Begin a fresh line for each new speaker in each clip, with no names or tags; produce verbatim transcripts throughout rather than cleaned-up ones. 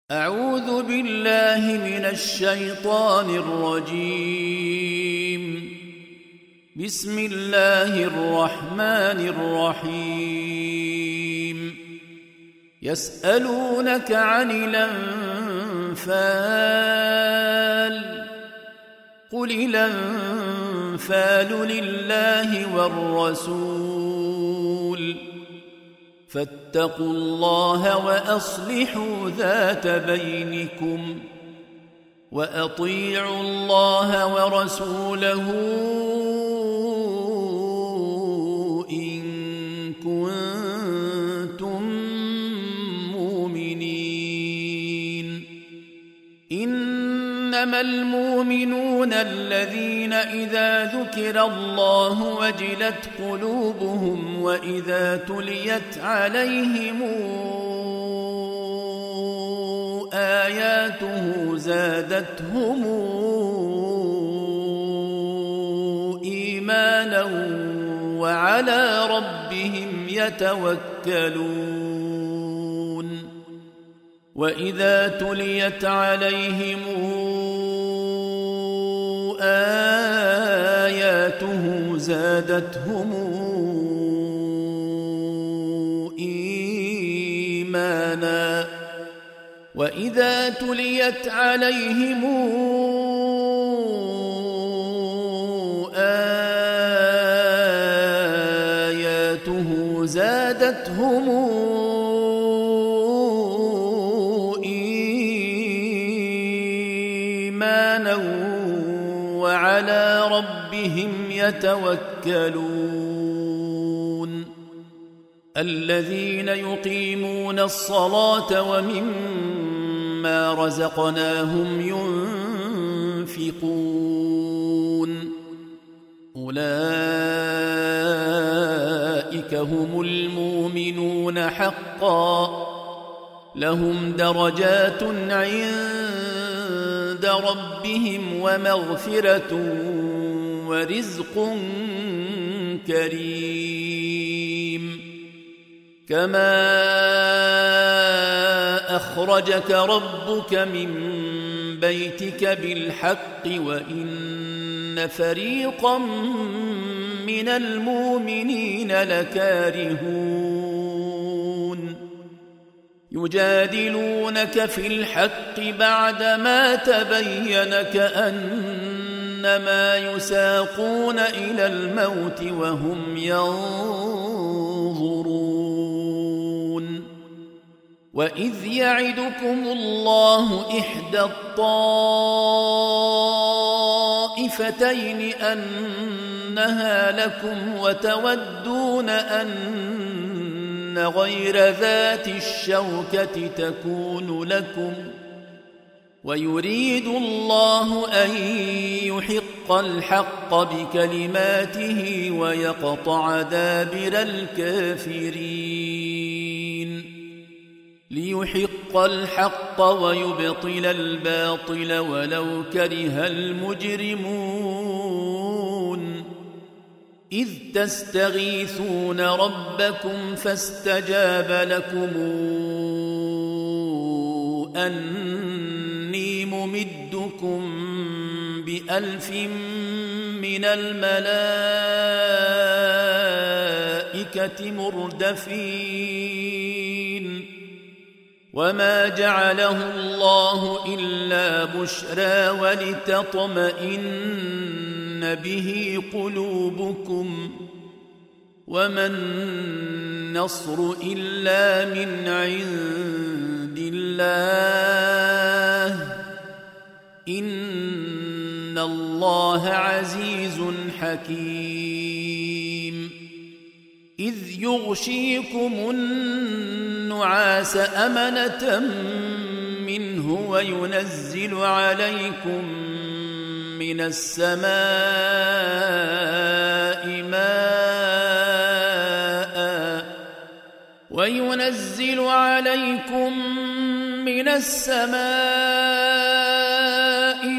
أعوذ بالله من الشيطان الرجيم. بسم الله الرحمن الرحيم. يسألونك عن الأنفال قل الأنفال لله والرسول فاتقوا الله وأصلحوا ذات بينكم وأطيعوا الله ورسوله إن كنتم مؤمنين. إنما المؤمنون الذين إذا ذكر الله وجلت قلوبهم وإذا تليت عليهم آياته زادتهم إيمانا وعلى ربهم يتوكلون. وإذا تليت عليهم آياته زادتهم إيمانا وإذا تليت عليهم آياته زادتهم وعلى ربهم يتوكلون. الذين يقيمون الصلاة ومما رزقناهم ينفقون أولئك هم المؤمنون حقا لهم درجات عند ربهم ومغفرة ورزق كريم. كما أخرجك ربك من بيتك بالحق وإن فريقا من المؤمنين لكارهون يجادلونك في الحق بعدما تبين كأنما يساقون إلى الموت وهم ينظرون. وإذ يعدكم الله إحدى الطائفتين أنها لكم وتودون أن غير ذات الشوكة تكون لكم ويريد الله أن يحق الحق بكلماته ويقطع دابر الكافرين. ليحق الحق ويبطل الباطل ولو كره المجرمون. إذ تستغيثون ربكم فاستجاب لكم أني ممدكم بألف من الملائكة مردفين. وما جعله الله إلا بشرى ولتطمئن به قلوبكم وما النصر إلا من عند الله إن الله عزيز حكيم. إذ يغشيكم النعاس أمنة منه وينزل عليكم من السماء ماء وينزل عليكم من السماء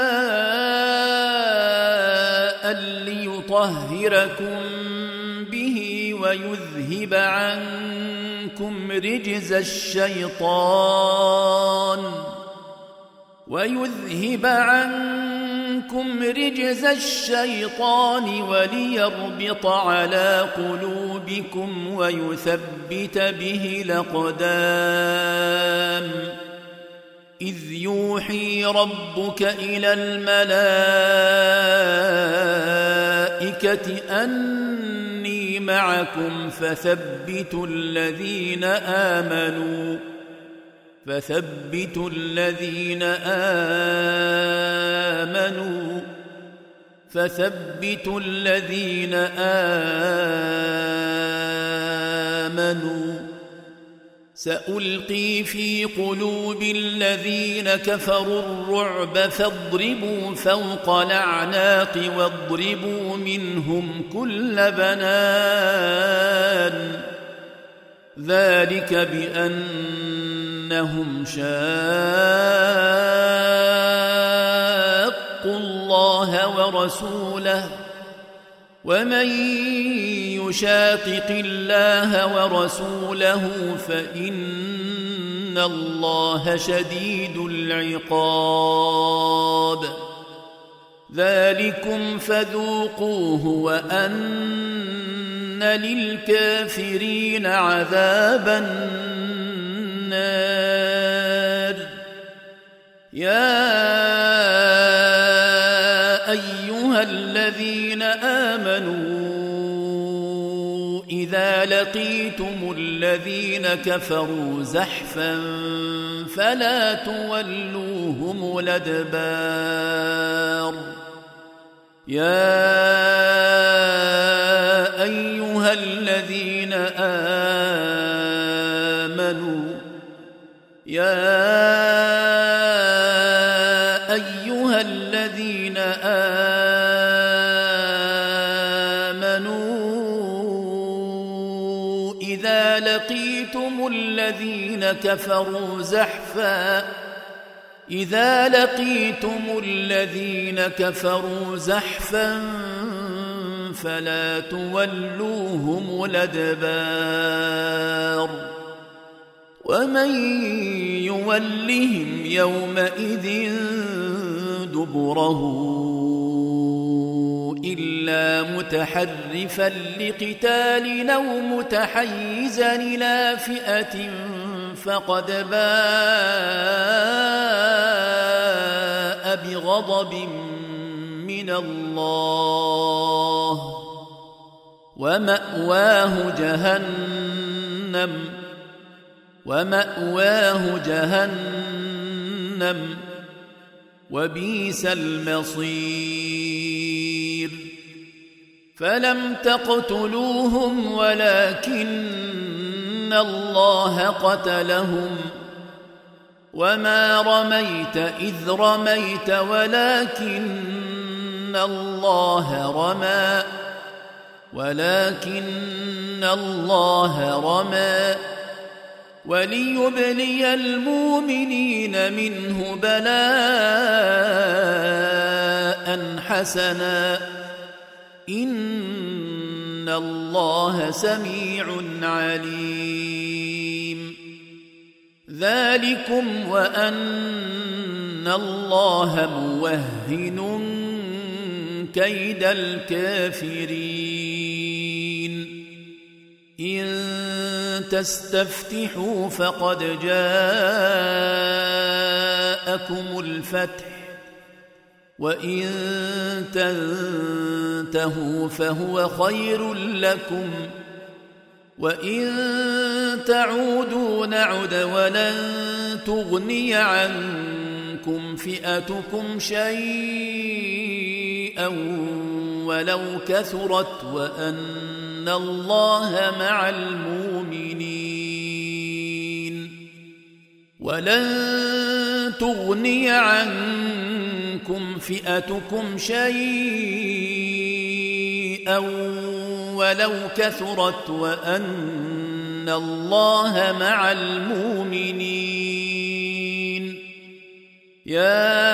ماء ليطهركم به ويذهب عنكم رجز الشيطان ويذهب عنكم رجز الشيطان وليربط على قلوبكم ويثبت به الأقدام إذ يوحي ربك إلى الملائكة أني معكم فثبتوا الذين آمنوا فثبتوا الذين آمنوا فثبتوا الذين آمنوا سألقي في قلوب الذين كفروا الرعب فاضربوا فوق الأعناق واضربوا منهم كل بنان ذلك بأنهم شاقوا الله ورسوله ومن يشاقق الله ورسوله فإن الله شديد العقاب ذلكم فذوقوه وأن للكافرين عذاب النار يا أيها الذين آمنوا إذا لقيتم الذين كفروا زحفا فلا تولوهم الأدبار يا أيها الذين آمنوا يا أيها الذين آمنوا إذا لقيتم الذين كفروا زحفا إذا لقيتم الذين كفروا زحفا فلا تولوهم الأدبار ومن يولهم يومئذ دبره إلا متحرفا لقتال أو متحيزا إلى فئة فقد باء بغضب من الله ومأواه جهنم ومأواه جهنم وبئس المصير فلم تقتلوهم ولكن الله قتلهم وما رميت إذ رميت ولكن الله رمى ولكن الله رمى وليبلي المؤمنين منه بلاء حسنا إن الله سميع عليم ذلكم وأن الله موهن كيد الكافرين إن تستفتحوا فقد جاءكم الفتح وإن تنتهوا فهو خير لكم وإن تعودوا نعد ولن تغني عنكم فئتكم شيئا ولو كثرت وأن الله مع المؤمنين ولن تغني عنكم فئتكم شيئا ولو كثرت وأن الله مع المؤمنين يا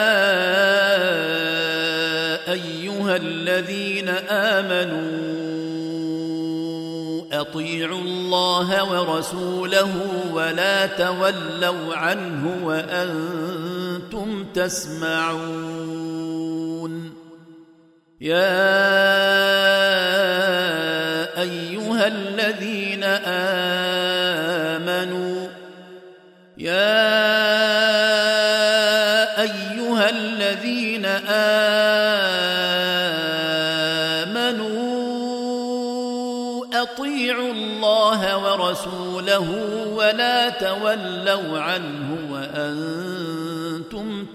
أيها الذين آمنوا أطيعوا الله ورسوله ولا تولوا عنه وأنتم تسمعون يا أيها الذين آمنوا يا أيها الذين آمنوا أطيعوا الله ورسوله ولا تولوا عنه وأنتم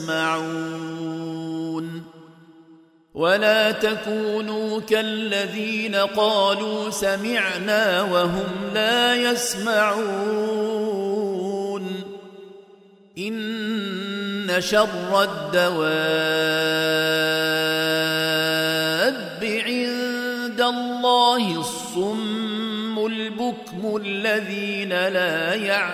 تسمعون ولا تكونوا كالذين قالوا سمعنا وهم لا يسمعون إن شر الدواب عند الله الصم البكم الذين لا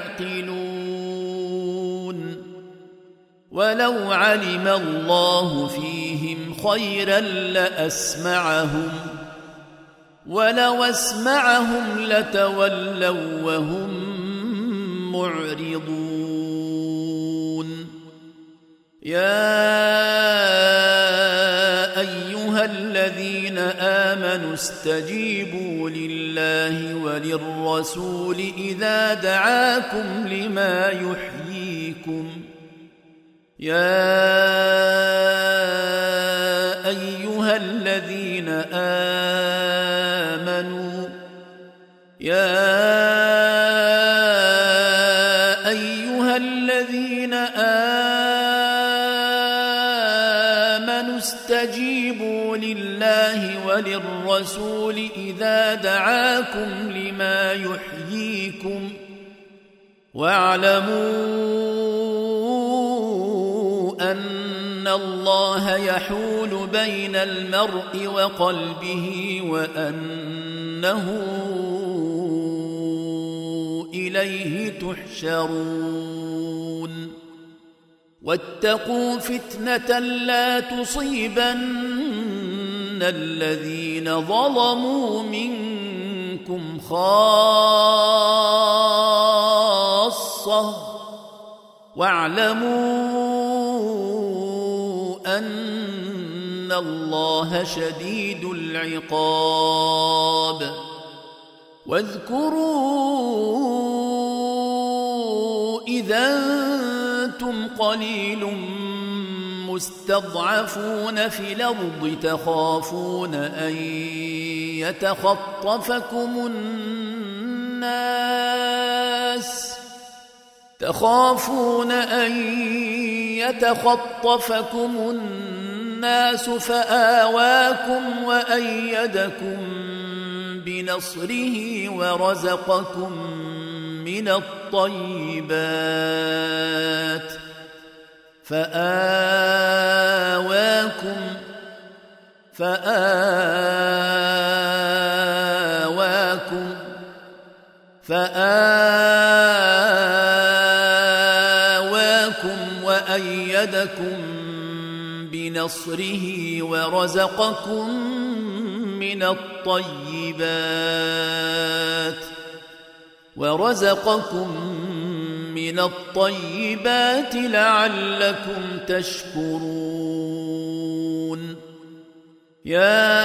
يعقلون ولو علم الله فيهم خيرا لأسمعهم ولو أسمعهم لتولوا وهم معرضون يا أيها الذين آمنوا استجيبوا لله وللرسول إذا دعاكم لما يحييكم يا أيها الذين آمنوا يا أيها الذين آمنوا استجيبوا لله وللرسول إذا دعاكم لما يحييكم واعلموا أن الله يحول بين المرء وقلبه وأنه إليه تحشرون واتقوا فتنة لا تصيبن الذين ظلموا منكم خاصة واعلموا أن الله شديد العقاب واذكروا إذا أنتم قليل مستضعفون في الأرض تخافون أن يتخطفكم الناس تخافون أن يتخطفكم الناس فآواكم وأيدكم بنصره ورزقكم من الطيبات فآواكم فآواكم فآواكم وأيدكم بنصره ورزقكم من الطيبات ورزقكم من الطيبات لعلكم تشكرون يا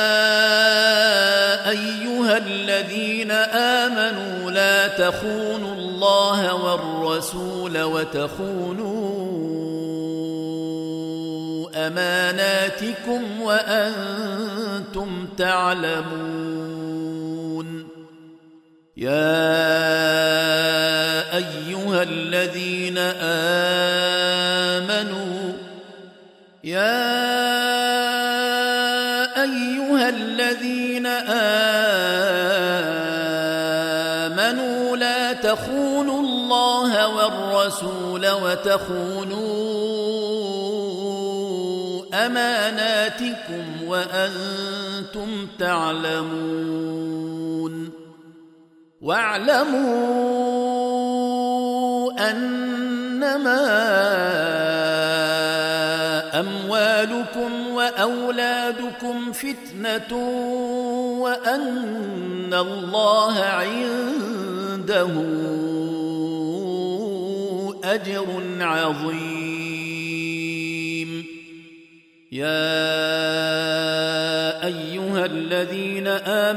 أيها الذين آمنوا لا تخونوا الله والرسول وتخونوا أماناتكم وأنتم تعلمون يا أيها الذين آمنوا يا أيها الذين آمنوا لا تخونوا الله والرسول وتخونوا أماناتكم وأنتم تعلمون واعلموا أنما أموالكم وأولادكم فتنة وأن الله عنده أجر عظيم. يا أيها الذين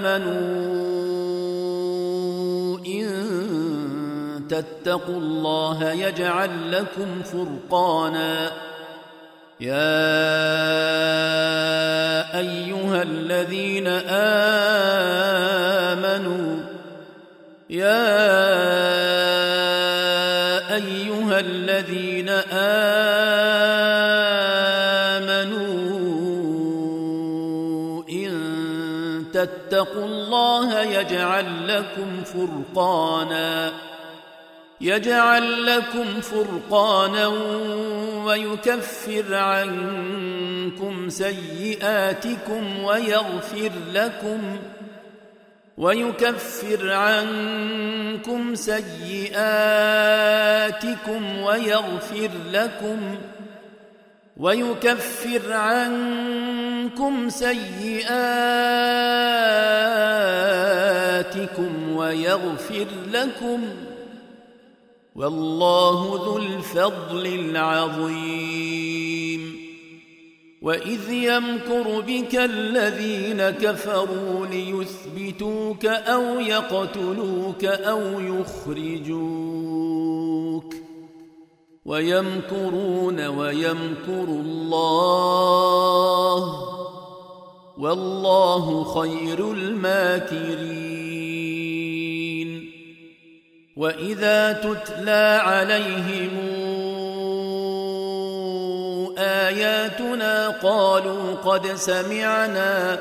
آمنوا إن تتقوا الله يجعل لكم فرقانا يا أيها الذين آمنوا يا أيها الذين آمنوا إن تتقوا الله يجعل لكم فرقانا يجعل لكم فرقانا ويكفر عنكم سيئاتكم ويغفر لكم ويكفر عنكم سيئاتكم ويغفر لكم ويكفر عنكم سيئاتكم ويغفر لكم والله ذو الفضل العظيم. وإذ يمكر بك الذين كفروا ليثبتوك أو يقتلوك أو يخرجوك ويمكرون ويمكر الله والله خير الماكرين. وإذا تتلى عليهم آياتنا قالوا قد سمعنا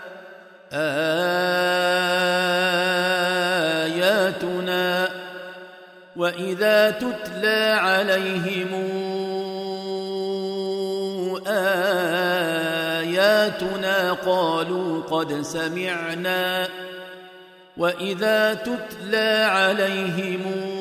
آياتنا وإذا تتلى عليهم آياتنا قالوا قد سمعنا وإذا تتلى عليهم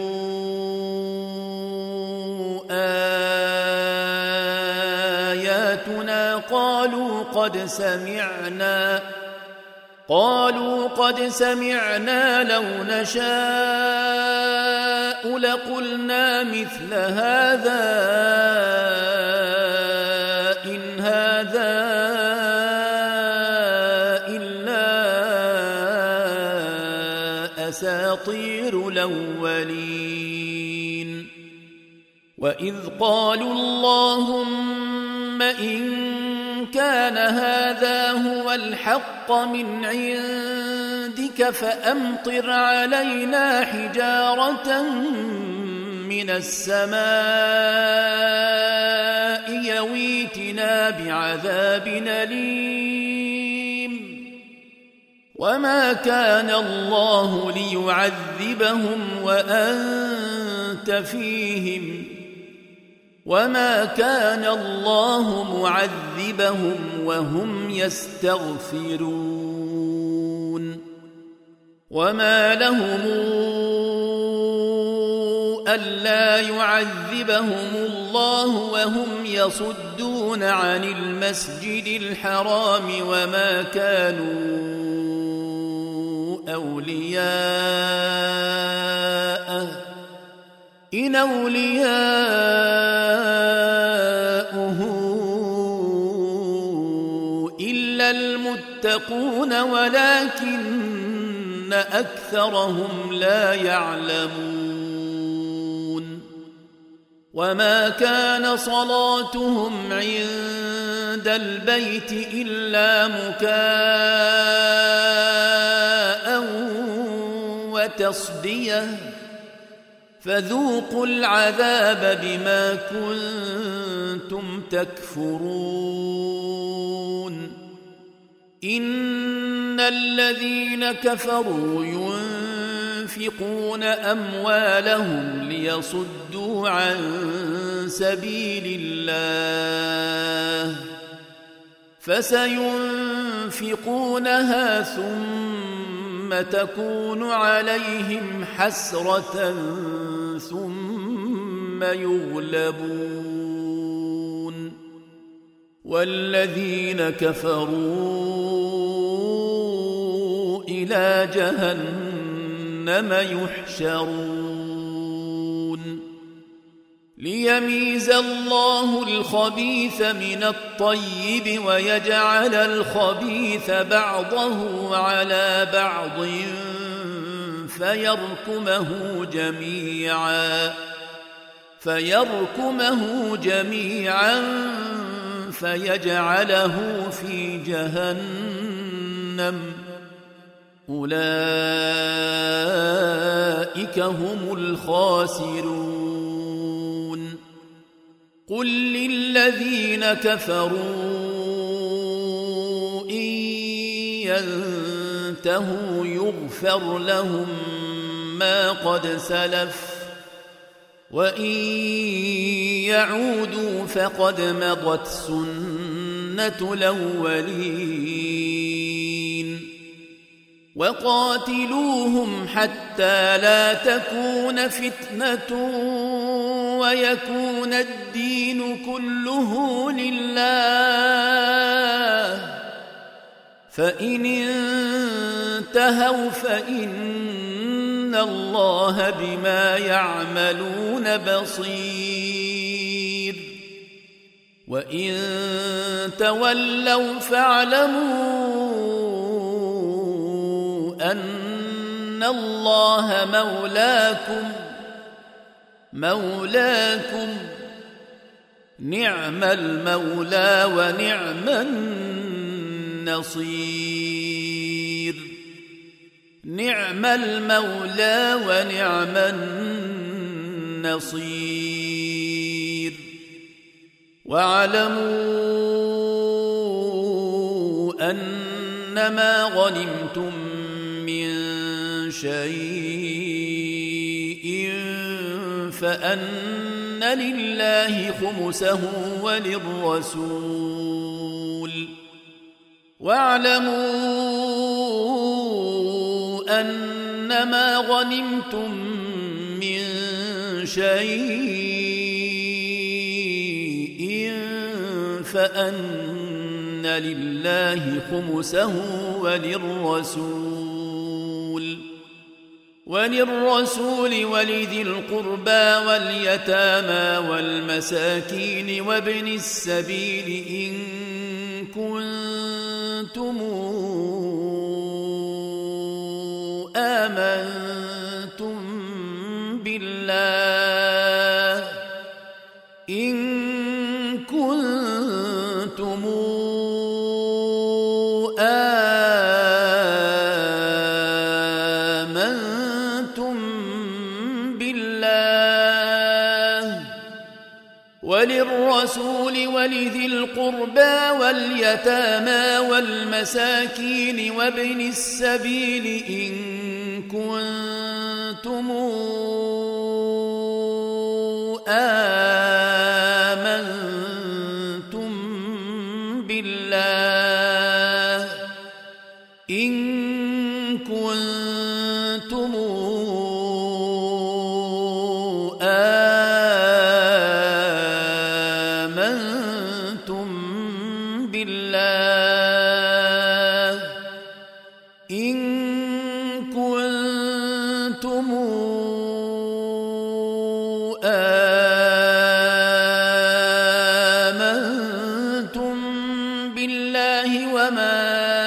آياتنا قالوا قد سمعنا قالوا قد سمعنا لو نشاء لقلنا مثل هذا إن هذا أساطير الأولين. وإذ قالوا اللهم إن كان هذا هو الحق من عندك فأمطر علينا حجارة من السماء يويتنا بعذاب أليم. وما كان الله ليعذبهم وأنت فيهم وما كان الله معذبهم وهم يستغفرون. وما لهم ألا يعذبهم الله وهم يصدون عن المسجد الحرام وما كانوا أولياءه إن أولياؤه إلا المتقون ولكن أكثرهم لا يعلمون. وما كان صلاتهم عند البيت إلا مكاء وتصدية فذوقوا العذاب بما كنتم تكفرون. إن الذين كفروا ينفقون أموالهم ليصدوا عن سبيل الله فسينفقونها ثم تكون عليهم حسرة ثم يغلبون والذين كفروا إلى جهنم يحشرون ليميز الله الخبيث من الطيب ويجعل الخبيث بعضه على بعض فيركمه جميعا فيركمه جميعا فيجعله في جهنم أولئك هم الخاسرون قل للذين كفروا إن ينتهوا يغفر لهم ما قد سلف وإن يعودوا فقد مضت سنة الأولين وقاتلوهم حتى لا تكون فتنة ويكون الدين كله لله فإن انتهوا فإن الله بما يعملون بصير وإن تولوا فاعلموا أن الله مولاكم مولاكم نعم المولى ونعم النصير نعم المولى ونعم النصير واعلموا أنما غنمتم من شيء فأن لله خمسه وللرسول واعلموا أنما غنمتم من شيء فأن لله خمسه وللرسول وللرسول ولذي القربى واليتامى والمساكين وابن السبيل إن كنتم آمنتم بالله إن كنتم آمنتم بالله وللرسول ولذي القربى واليتامى والمساكين وابن السبيل إن كنتم آمنتم بالله إن كنتم آمنتم بالله إن كنتم آمنتم بالله وما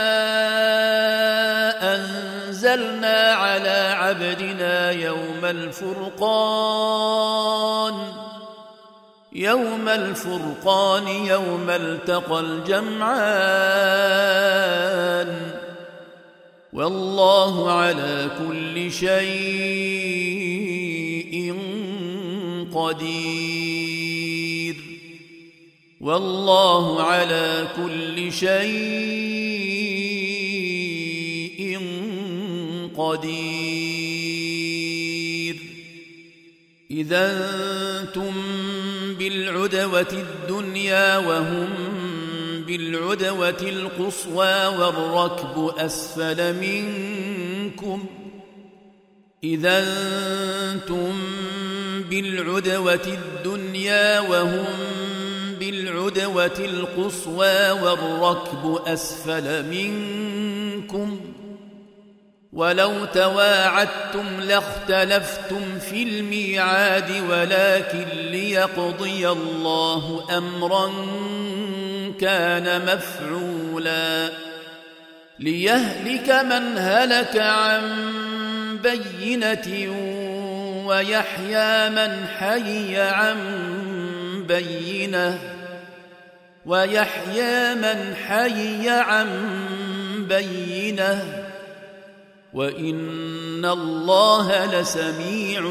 أنزلنا على عبدنا يوم الفرقان يوم الفرقان يوم التقى الجمعان والله على كل شيء قدير والله على كل شيء قدير إذا أنتم بالعدوة الدنيا وهم بالعدوة القصوى والركب أسفل منكم إذا أنتم بالعدوة الدنيا وهم بالعدوة القصوى والركب أسفل منكم ولو تواعدتم لاختلفتم في الميعاد ولكن ليقضي الله أمرا كان مفعولا ليهلك من هلك عن بينة ويحيى من حي عن بينة ويحيى من حي عن بينة وإن الله لسميع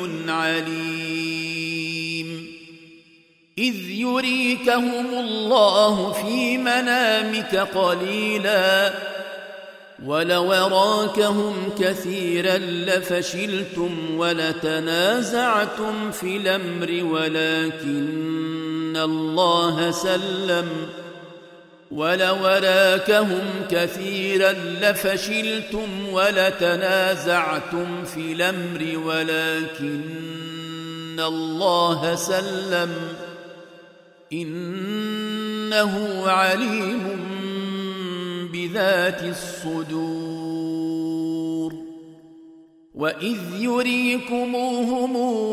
عليم إذ يريكهم الله في منامك قليلا ولو أراكهم كثيرا لفشلتم ولتنازعتم في الأمر ولكن الله سلم ولو أراكهم كثيرا لفشلتم ولتنازعتم في الأمر ولكن الله سلم إنه عليم بذات الصدور وإذ يريكموهم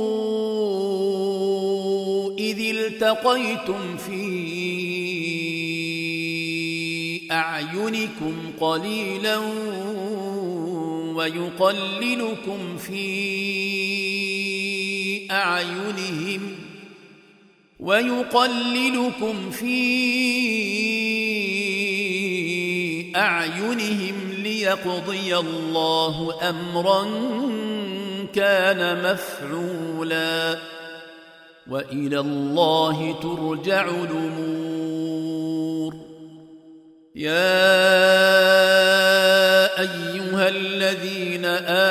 إذ التقيتم في أعينكم قليلا ويقللكم في أعينهم ويقللكم في أعينهم ليقضي الله أمرا كان مفعولا وإلى الله ترجع الأمور يا أيها الذين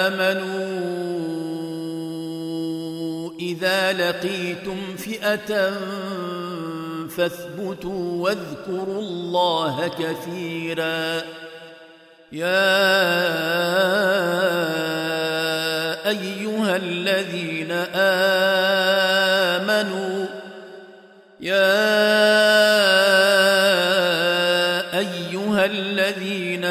آمنوا إذا لقيتم فئة فاثبتوا واذكروا الله كثيرا يا أيها الذين آمنوا يا أيها الذين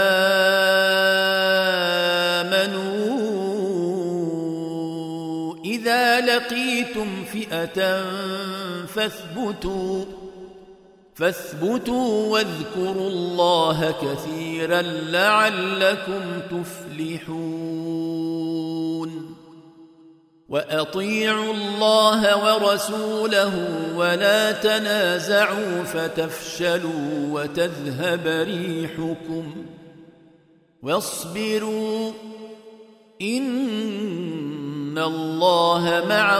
آمنوا إذا لقيتم فئة فاثبتوا فاثبتوا واذكروا الله كثيرا لعلكم تفلحون وأطيعوا الله ورسوله ولا تنازعوا فتفشلوا وتذهب ريحكم واصبروا إن الله مع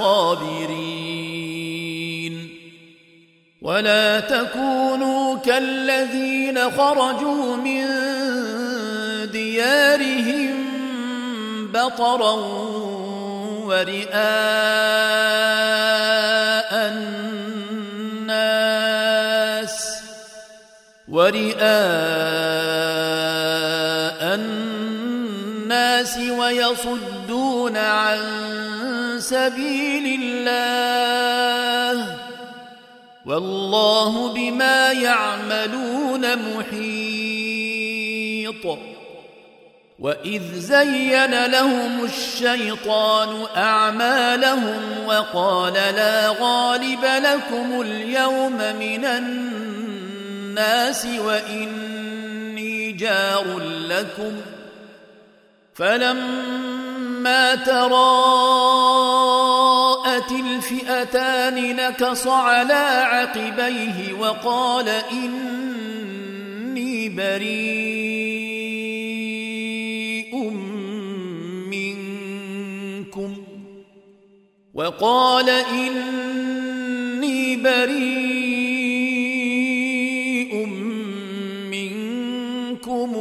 الصابرين ولا تكونوا كالذين خرجوا من ديارهم بطرا ورئاء الناس ورئاء الناس ويصدون عن سبيل الله والله بما يعملون محيط وإذ زين لهم الشيطان أعمالهم وقال لا غالب لكم اليوم من الناس وإني جار لكم فلما تراءت الفئتان نكص على عقبيه وقال إني بريء منكم وقال إني بريء منكم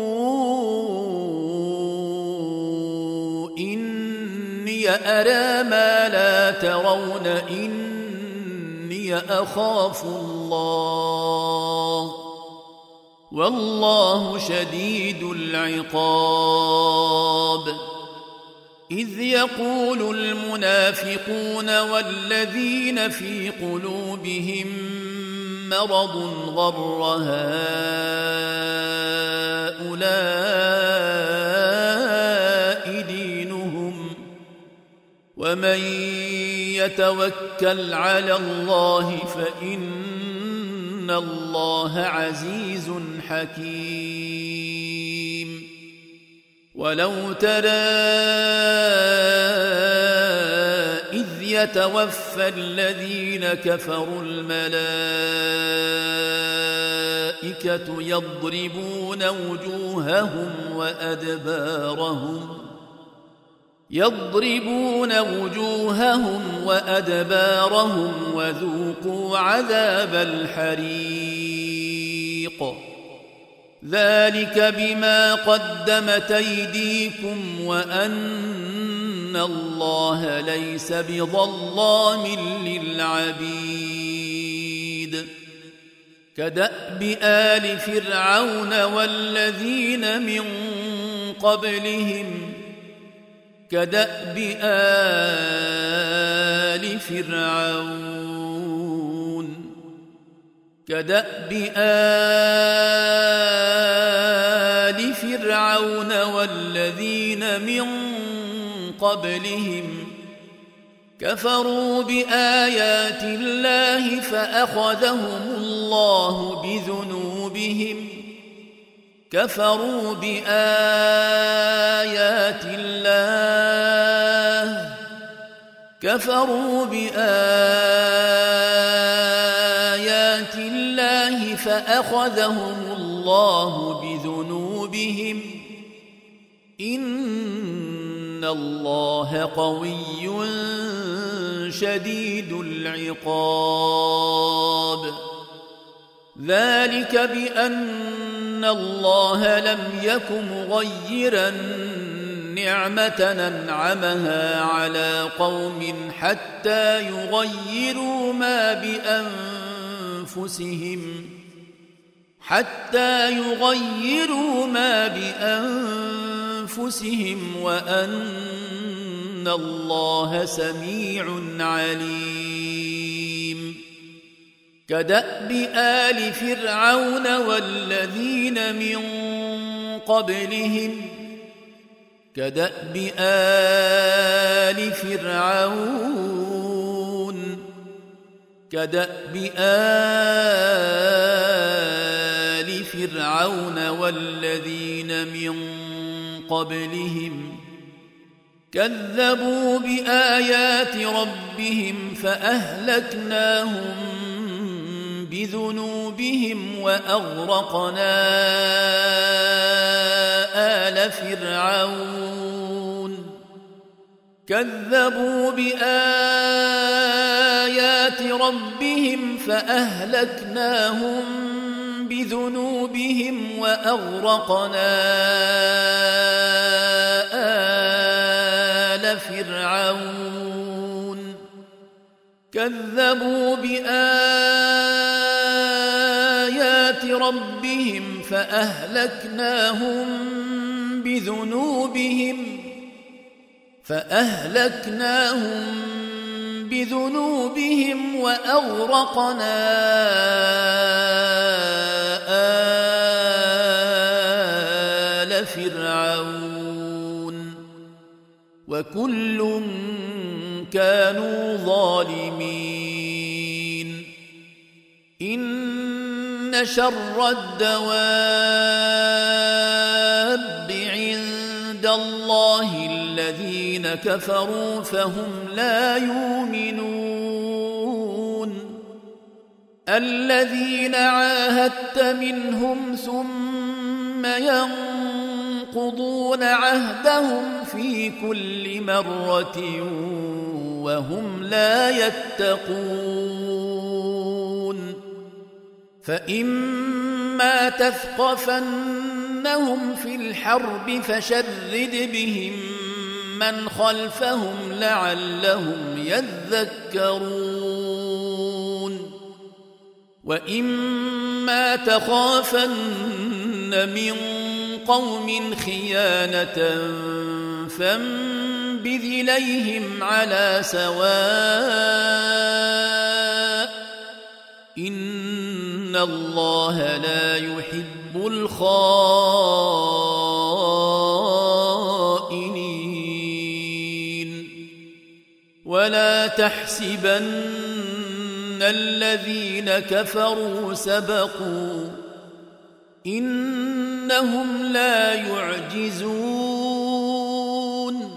أرى ما لا ترون إني أخاف الله والله شديد العقاب إذ يقول المنافقون والذين في قلوبهم مرض غر هؤلاء ومن يتوكل على الله فإن الله عزيز حكيم ولو ترى إذ يتوفى الذين كفروا الملائكة يضربون وجوههم وأدبارهم يضربون وجوههم وأدبارهم وذوقوا عذاب الحريق ذلك بما قدمت أيديكم وأن الله ليس بظلام للعبيد كدأب آل فرعون والذين من قبلهم كدأب آل فرعون كدأب آل فرعون والذين من قبلهم كفروا بآيات الله فأخذهم الله بذنوبهم كفروا بآيات الله كفروا بآيات الله فأخذهم الله بذنوبهم إن الله قوي شديد العقاب ذلك بأن الله لم يك مغيرا نعمة أنعمها على قوم حتى يغيروا ما بأنفسهم حتى يغيروا ما بأنفسهم وأن الله سميع عليم كدأب آل فرعون والذين من قبلهم كدأب آل فرعون كدأب آل فرعون والذين من قبلهم كذبوا بآيات ربهم فأهلكناهم بذنوبهم وأغرقنا آل فرعون كذبوا بآيات ربهم فأهلكناهم بذنوبهم وأغرقنا آل فرعون كذبوا بآيات ربهم فأهلكناهم بذنوبهم فأهلكناهم بذنوبهم وأغرقنا آل فرعون وكل كانوا ظالمين إن شر الدواب عند الله الذين كفروا فهم لا يؤمنون الذين عاهدت منهم ثم ينقضون عهدهم في كل مرة وهم لا يتقون فإما تثقفنهم في الحرب فشرد بهم من خلفهم لعلهم يذكرون وإما تخافن من قوم خيانة فانبذ إليهم على سواء إن الله لا يحب الخائنين. ولا تحسبن الذين كفروا سبقوا إنهم لا يعجزون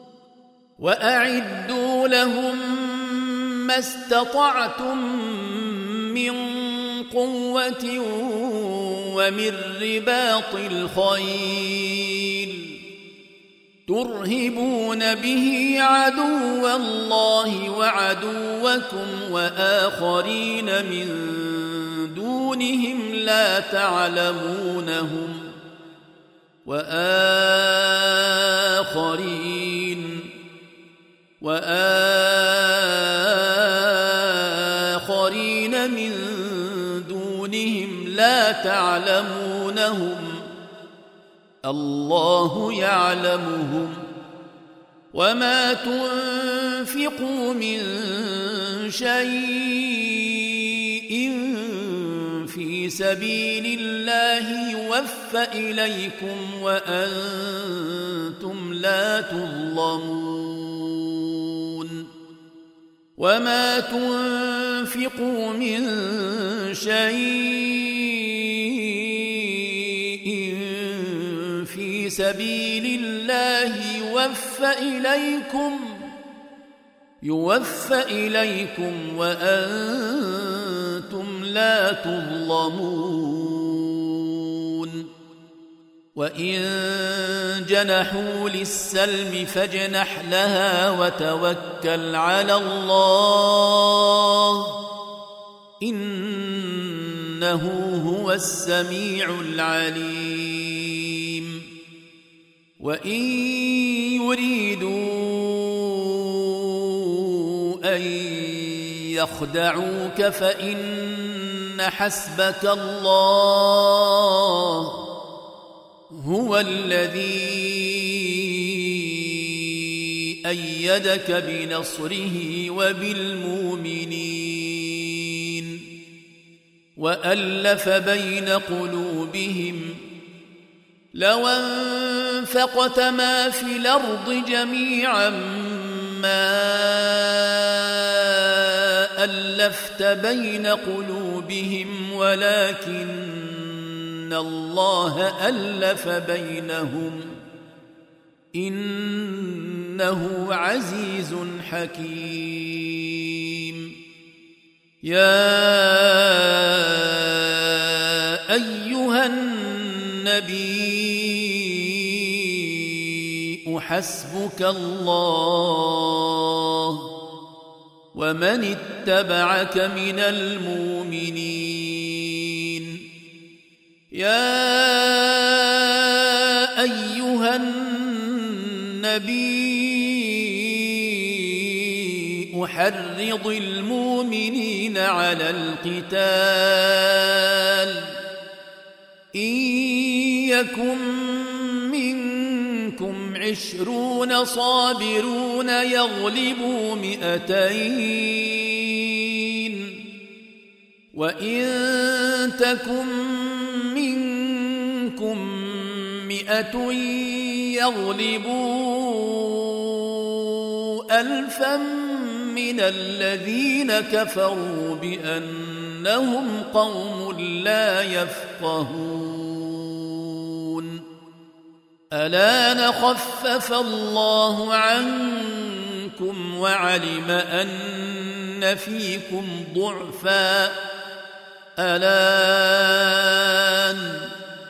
وأعدوا لهم ما استطعتم من قوة ومن رباط الخيل ترهبون به عدو الله وعدوكم وآخرين من دونهم لا تعلمونهم وآخرين وآخرين من دونهم لا تعلمونهم الله يعلمهم وما تنفقوا من شيء في سبيل الله يوفى إليكم وأنتم لا تظلمون وما تنفقوا من شيء في سبيل الله يوفى إليكم يوفى إليكم وأنتم لا تظلمون وإن جنحوا للسلم فاجنح لها وتوكل على الله إنه هو السميع العليم وإن يريدوا أن يخدعوك فإن حسبك الله هو الذي أيدك بنصره وبالمؤمنين وألف بين قلوبهم لو أنفقت ما في الأرض جميعا ما ألفت بين قلوبهم ولكن الله ألف بينهم إنه عزيز حكيم يا أيها النبي حسبك الله ومن اتبعك من المؤمنين يا أيها النبي حرض المؤمنين على القتال إن يكن منكم عشرون صابرون يغلبوا مئتين وإن تكن منكم مئة يغلبوا ألفا من الذين كفروا بأنهم قوم لا يفقهون ألا نخفف الله عنكم وعلم أن فيكم ضعفا الآن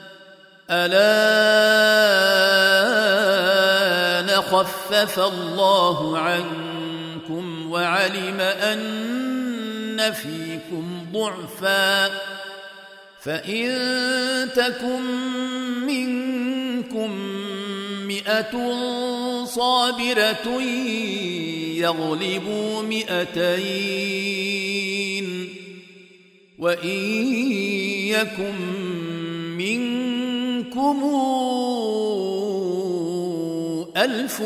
الآن خفف الله عنكم وعلم أن فيكم ضعفا فإن تكن منكم مئة صابرة يغلبوا مئتين وإن يكن منكم ألف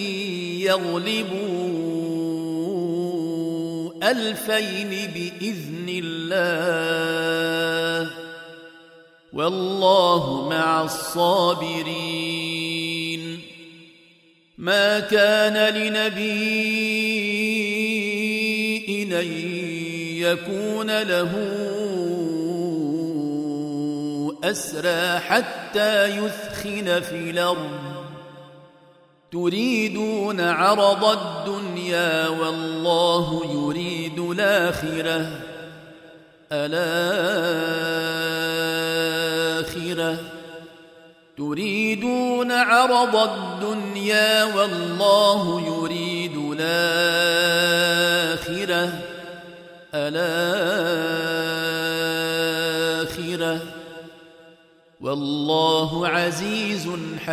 يغلبوا ألفين بإذن الله والله مع الصابرين ما كان لنبي أن يكون له أسرى حتى يثخن في الأرض تريدون عرض الدنيا والله يريد الآخرة الآخرة تريدون عرض الدنيا والله يريد الآخرة الآخرة والله عزيز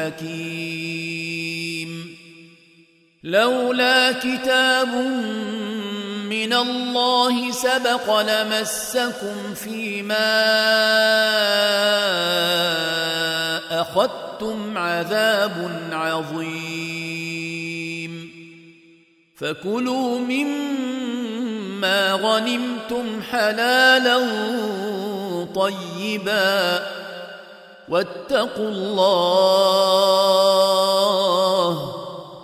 حكيم لولا كتاب من الله سبق لمسكم فيما أخذتم عذاب عظيم فكلوا مما غنمتم حلالا طيبا واتقوا الله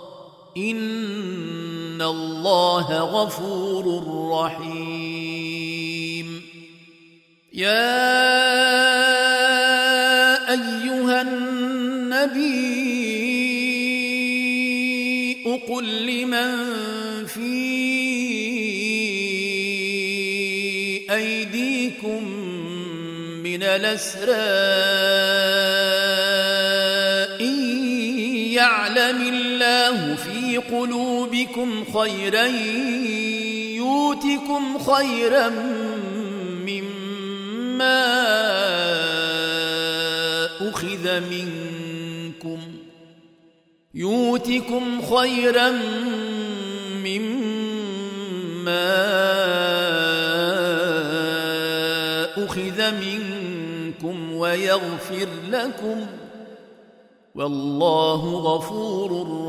إن الله غفور رحيم يا أيها النبي قل لمن في أيديكم من الأسرى إن يعلم الله في قلوبكم خيرا يؤتكم خيرا مما أخذ منكم يؤتكم خيرا مما أخذ منكم ويغفر لكم والله غفور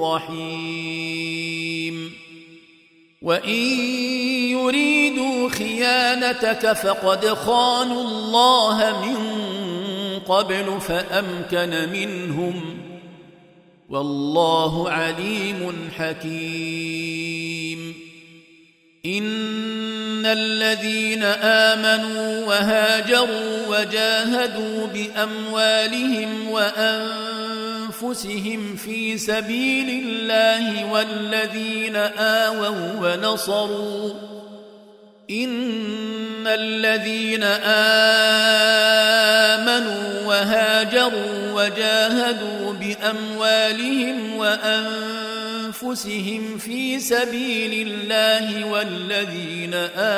رحيم وإن يريدوا خيانتك فقد خانوا الله من قبل فأمكن منهم والله عليم حكيم إن الذين آمنوا وهاجروا وجاهدوا بأموالهم وأنفسهم في سبيل الله والذين آووا ونصروا إن الذين آمنوا وهاجروا وجاهدوا بأموالهم وأنفسهم في سبيل الله والذين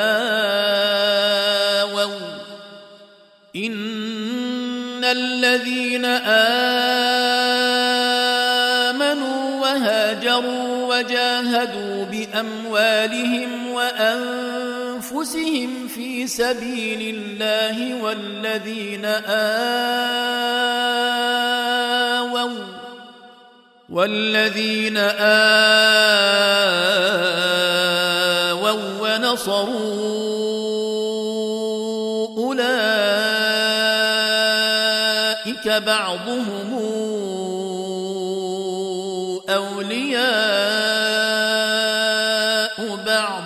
آووا إن الذين آمنوا وهاجروا وجاهدوا بأموالهم وأنفسهم في سبيل الله والذين آووا والذين آووا ونصروا أولئك بعضهم أولياء بعض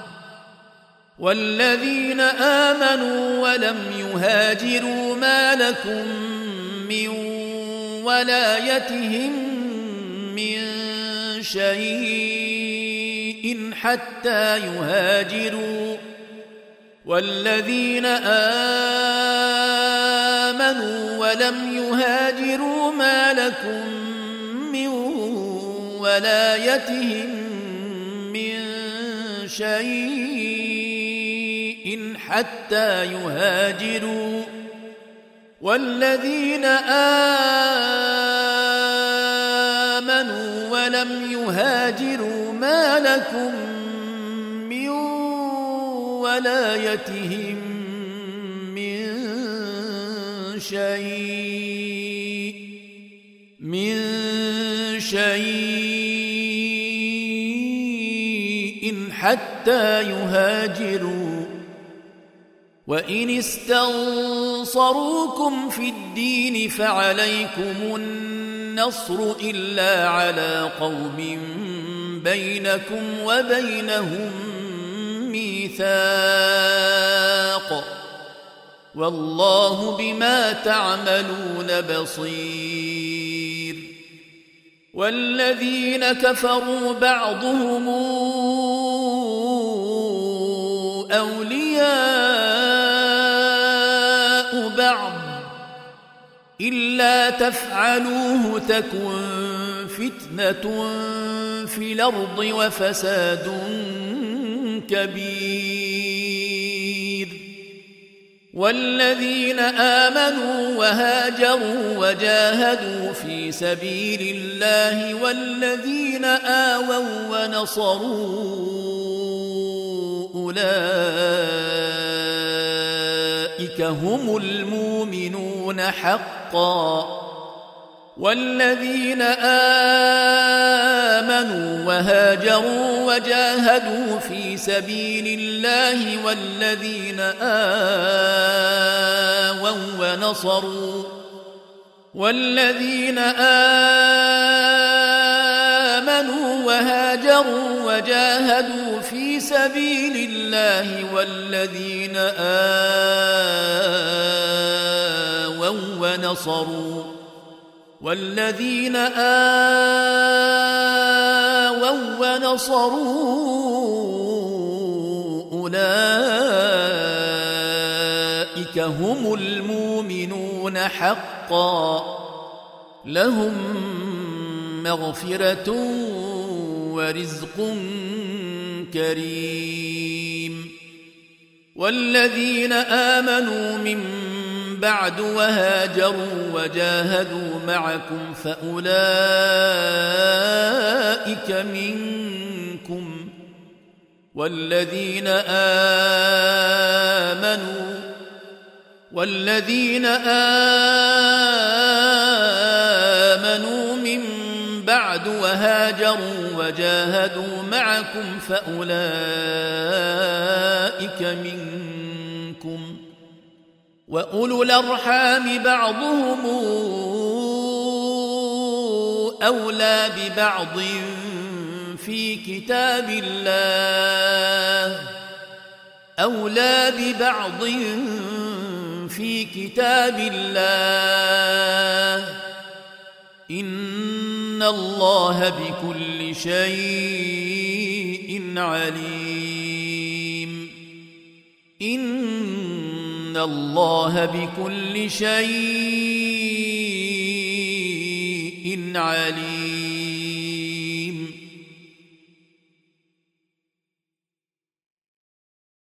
والذين آمنوا ولم يهاجروا ما لكم من ولايتهم من شيء حتى يهاجروا والذين آمنوا ولم يهاجروا ما لكم من ولايتهم من شيء حتى يهاجروا والذين آمنوا ولم يهاجروا ما لكم من ولايتهم من شيء من شيء حتى يهاجروا وإن استنصروكم في الدين فعليكم النصر إلا على قوم بينكم وبينهم ميثاق الميثاق والله بما تعملون بصير والذين كفروا بعضهم أولياء بعض إلا تفعلوه تكن فتنة في الأرض وفساد كبير والذين آمنوا وهاجروا وجاهدوا في سبيل الله والذين آووا ونصروا أولئك هم المؤمنون حقا والذين آمنوا وهاجروا وجاهدوا في سبيل الله والذين آووا ونصروا والذين آمنوا وهاجروا وجاهدوا في سبيل الله والذين آووا ونصروا والذين آووا ونصروا أولئك هم المؤمنون حقا لهم مغفرة ورزق كريم والذين آمنوا من بعد وهاجروا وجاهدوا معكم فأولئك منكم والذين آمنوا والذين آمنوا من بعد وهاجروا وجاهدوا معكم فأولئك منكم وأولو الأرحام بعضهم أولى ببعض في كتاب الله أولى ببعض في كتاب الله إن الله بكل شيء عليم إن الله بكل شيء عليم